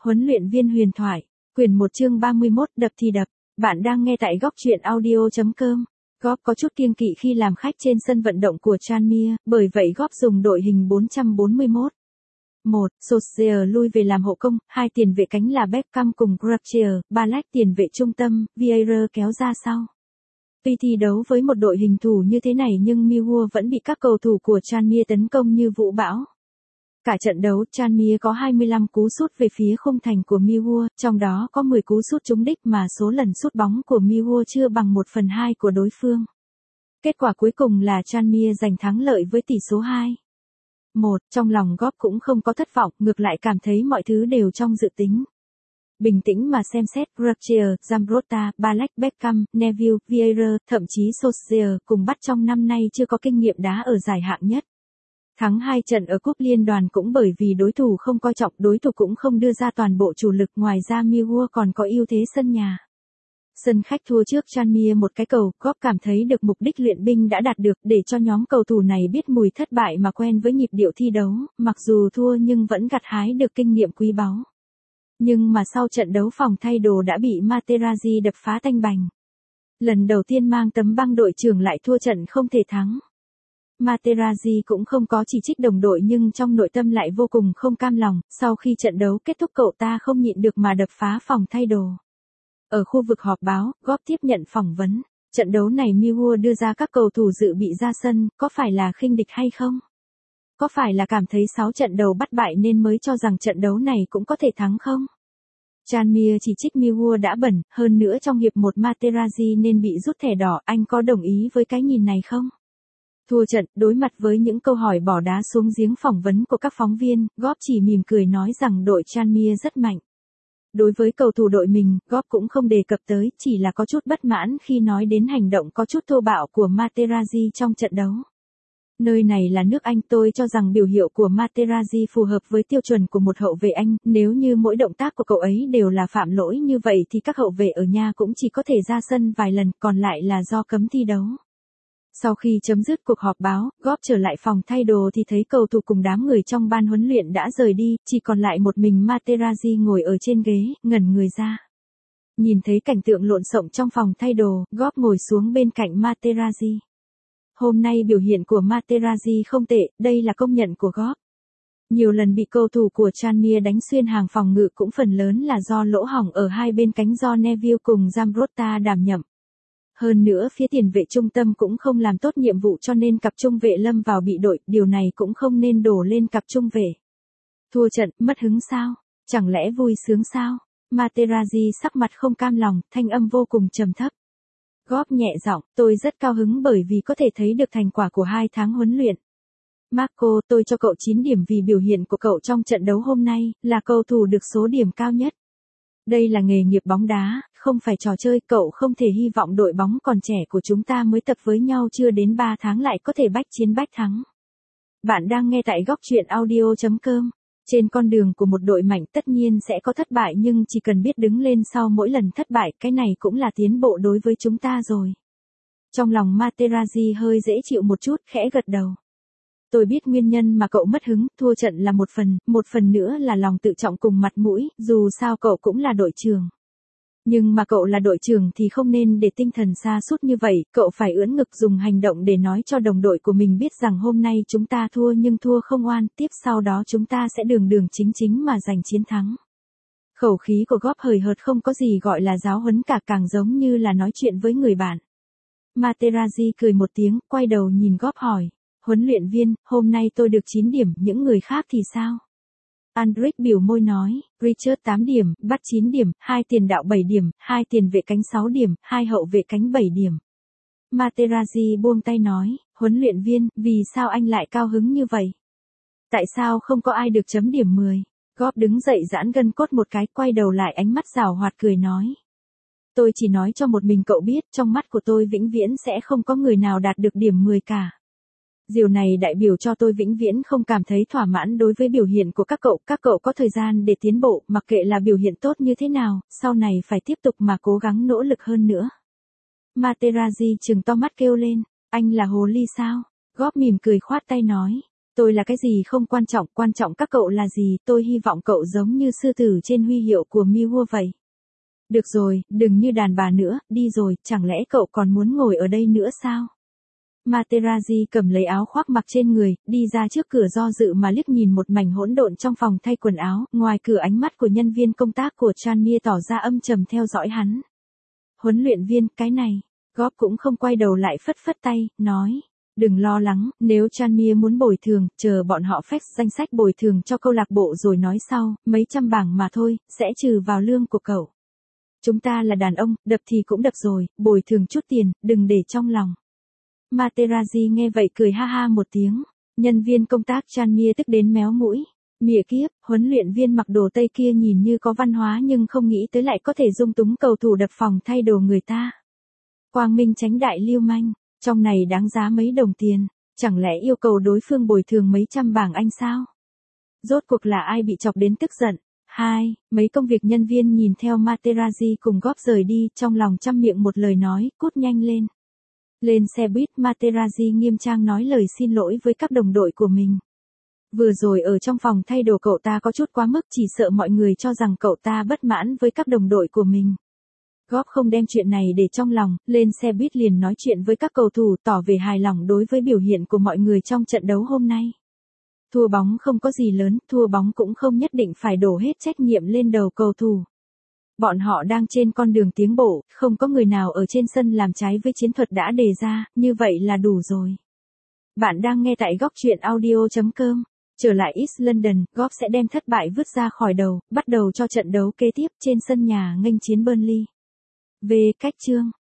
Huấn luyện viên huyền thoại, quyển 1 chương 31, đập thì đập. Bạn đang nghe tại góc truyện audio.com. Góp có chút kiêng kỵ khi làm khách trên sân vận động của Tranmere, bởi vậy Góp dùng đội hình 441. 1. Solskjaer lui về làm hậu công, hai tiền vệ cánh là Beckham cùng Granger, Ballack tiền vệ trung tâm, Vieira kéo ra sau. Tuy thi đấu với một đội hình thủ như thế này nhưng Millwall vẫn bị các cầu thủ của Tranmere tấn công như vũ bão. Cả trận đấu, Tranmere có 25 cú sút về phía khung thành của Millwall, trong đó có 10 cú sút trúng đích mà số lần sút bóng của Millwall chưa bằng 1/2 của đối phương. Kết quả cuối cùng là Tranmere giành thắng lợi với tỷ số 2-1. Trong lòng Góp cũng không có thất vọng, ngược lại cảm thấy mọi thứ đều trong dự tính. Bình tĩnh mà xem xét, Granger, Zambrotta, Ballack, Beckham, Neville, Vieira, thậm chí Solskjaer cùng bắt trong năm nay chưa có kinh nghiệm đá ở giải hạng nhất. Thắng 2 trận ở cúp liên đoàn cũng bởi vì đối thủ không coi trọng, đối thủ cũng không đưa ra toàn bộ chủ lực, ngoài ra Millwall còn có ưu thế sân nhà. Sân khách thua trước Tranmere một cái cầu, Góp cảm thấy được mục đích luyện binh đã đạt được, để cho nhóm cầu thủ này biết mùi thất bại mà quen với nhịp điệu thi đấu, mặc dù thua nhưng vẫn gặt hái được kinh nghiệm quý báu. Nhưng mà sau trận đấu phòng thay đồ đã bị Materazzi đập phá tanh bành. Lần đầu tiên mang tấm băng đội trưởng lại thua trận không thể thắng. Materazzi cũng không có chỉ trích đồng đội nhưng trong nội tâm lại vô cùng không cam lòng, sau khi trận đấu kết thúc cậu ta không nhịn được mà đập phá phòng thay đồ. Ở khu vực họp báo, Góp tiếp nhận phỏng vấn. Trận đấu này Millwall đưa ra các cầu thủ dự bị ra sân, có phải là khinh địch hay không? Có phải là cảm thấy 6 trận đầu bắt bại nên mới cho rằng trận đấu này cũng có thể thắng không? Tranmere chỉ trích Millwall đã bẩn, hơn nữa trong hiệp 1 Materazzi nên bị rút thẻ đỏ, anh có đồng ý với cái nhìn này không? Thua trận, đối mặt với những câu hỏi bỏ đá xuống giếng phỏng vấn của các phóng viên, Góp chỉ mỉm cười nói rằng đội Tranmere rất mạnh. Đối với cầu thủ đội mình, Góp cũng không đề cập tới, chỉ là có chút bất mãn khi nói đến hành động có chút thô bạo của Materazzi trong trận đấu. Nơi này là nước Anh, tôi cho rằng biểu hiện của Materazzi phù hợp với tiêu chuẩn của một hậu vệ Anh, nếu như mỗi động tác của cậu ấy đều là phạm lỗi như vậy thì các hậu vệ ở nhà cũng chỉ có thể ra sân vài lần, còn lại là do cấm thi đấu. Sau khi chấm dứt cuộc họp báo, Góp trở lại phòng thay đồ thì thấy cầu thủ cùng đám người trong ban huấn luyện đã rời đi, chỉ còn lại một mình Materazzi ngồi ở trên ghế, ngẩn người ra. Nhìn thấy cảnh tượng lộn xộn trong phòng thay đồ, Góp ngồi xuống bên cạnh Materazzi. Hôm nay biểu hiện của Materazzi không tệ, đây là công nhận của Góp. Nhiều lần bị cầu thủ của Tranmere đánh xuyên hàng phòng ngự cũng phần lớn là do lỗ hổng ở hai bên cánh do Neville cùng Zambrotta đảm nhậm. Hơn nữa phía tiền vệ trung tâm cũng không làm tốt nhiệm vụ cho nên cặp trung vệ lâm vào bị đội, điều này cũng không nên đổ lên cặp trung vệ. Thua trận, mất hứng sao? Chẳng lẽ vui sướng sao? Materazzi sắc mặt không cam lòng, thanh âm vô cùng trầm thấp. Góp nhẹ giọng, tôi rất cao hứng bởi vì có thể thấy được thành quả của 2 tháng huấn luyện. Marco, tôi cho cậu 9 điểm vì biểu hiện của cậu trong trận đấu hôm nay, là cầu thủ được số điểm cao nhất. Đây là nghề nghiệp bóng đá, không phải trò chơi, cậu không thể hy vọng đội bóng còn trẻ của chúng ta mới tập với nhau chưa đến 3 tháng lại có thể bách chiến bách thắng. Bạn đang nghe tại góc truyện audio.com. Trên con đường của một đội mạnh tất nhiên sẽ có thất bại nhưng chỉ cần biết đứng lên sau mỗi lần thất bại, cái này cũng là tiến bộ đối với chúng ta rồi. Trong lòng Materazzi hơi dễ chịu một chút, khẽ gật đầu. Tôi biết nguyên nhân mà cậu mất hứng, thua trận là một phần nữa là lòng tự trọng cùng mặt mũi, dù sao cậu cũng là đội trưởng. Nhưng mà cậu là đội trưởng thì không nên để tinh thần sa sút như vậy, cậu phải ưỡn ngực dùng hành động để nói cho đồng đội của mình biết rằng hôm nay chúng ta thua nhưng thua không oan, tiếp sau đó chúng ta sẽ đường chính mà giành chiến thắng. Khẩu khí của Góp hời hợt không có gì gọi là giáo huấn cả, càng giống như là nói chuyện với người bạn. Materazzi cười một tiếng, quay đầu nhìn Góp hỏi. Huấn luyện viên, hôm nay tôi được 9 điểm, những người khác thì sao? Andrić biểu môi nói, Richard 8 điểm, bắt 9 điểm, 2 tiền đạo 7 điểm, 2 tiền vệ cánh 6 điểm, 2 hậu vệ cánh 7 điểm. Materazzi buông tay nói, huấn luyện viên, vì sao anh lại cao hứng như vậy? Tại sao không có ai được chấm điểm 10? Góp đứng dậy giãn gân cốt một cái, quay đầu lại ánh mắt giảo hoạt cười nói. Tôi chỉ nói cho một mình cậu biết, trong mắt của tôi vĩnh viễn sẽ không có người nào đạt được điểm 10 cả. Điều này đại biểu cho tôi vĩnh viễn không cảm thấy thỏa mãn đối với biểu hiện của các cậu có thời gian để tiến bộ, mặc kệ là biểu hiện tốt như thế nào, sau này phải tiếp tục mà cố gắng nỗ lực hơn nữa. Materazzi trừng to mắt kêu lên, anh là hồ ly sao? Góp mỉm cười khoát tay nói, Tôi là cái gì không quan trọng các cậu là gì, tôi hy vọng cậu giống như sư tử trên huy hiệu của Millwall vậy. Được rồi, đừng như đàn bà nữa, đi rồi, chẳng lẽ cậu còn muốn ngồi ở đây nữa sao? Materazzi cầm lấy áo khoác mặc trên người, đi ra trước cửa do dự mà liếc nhìn một mảnh hỗn độn trong phòng thay quần áo, ngoài cửa ánh mắt của nhân viên công tác của Tranmere tỏ ra âm trầm theo dõi hắn. Huấn luyện viên, cái này, Góp cũng không quay đầu lại phất phất tay, nói. Đừng lo lắng, nếu Tranmere muốn bồi thường, chờ bọn họ fax danh sách bồi thường cho câu lạc bộ rồi nói sau, mấy trăm bảng mà thôi, sẽ trừ vào lương của cậu. Chúng ta là đàn ông, đập thì cũng đập rồi, bồi thường chút tiền, đừng để trong lòng. Materazzi nghe vậy cười ha ha một tiếng. Nhân viên công tác Tranmere tức đến méo mũi. Mỉa kiếp, huấn luyện viên mặc đồ Tây kia nhìn như có văn hóa nhưng không nghĩ tới lại có thể dung túng cầu thủ đập phòng thay đồ người ta. Quang minh chánh đại lưu manh, trong này đáng giá mấy đồng tiền, chẳng lẽ yêu cầu đối phương bồi thường mấy trăm bảng Anh sao? Rốt cuộc là ai bị chọc đến tức giận? Mấy công việc nhân viên nhìn theo Materazzi cùng Góp rời đi, trong lòng trăm miệng một lời nói, cút nhanh lên. Lên xe buýt, Materazzi nghiêm trang nói lời xin lỗi với các đồng đội của mình. Vừa rồi ở trong phòng thay đồ cậu ta có chút quá mức, chỉ sợ mọi người cho rằng cậu ta bất mãn với các đồng đội của mình. Góp không đem chuyện này để trong lòng, lên xe buýt liền nói chuyện với các cầu thủ tỏ vẻ hài lòng đối với biểu hiện của mọi người trong trận đấu hôm nay. Thua bóng không có gì lớn, thua bóng cũng không nhất định phải đổ hết trách nhiệm lên đầu cầu thủ. Bọn họ đang trên con đường tiến bộ, không có người nào ở trên sân làm trái với chiến thuật đã đề ra, như vậy là đủ rồi. Bạn đang nghe tại Góc Truyện Audio.com. Trở lại East London, Góp sẽ đem thất bại vứt ra khỏi đầu, bắt đầu cho trận đấu kế tiếp trên sân nhà nghênh chiến Burnley. Về cách chương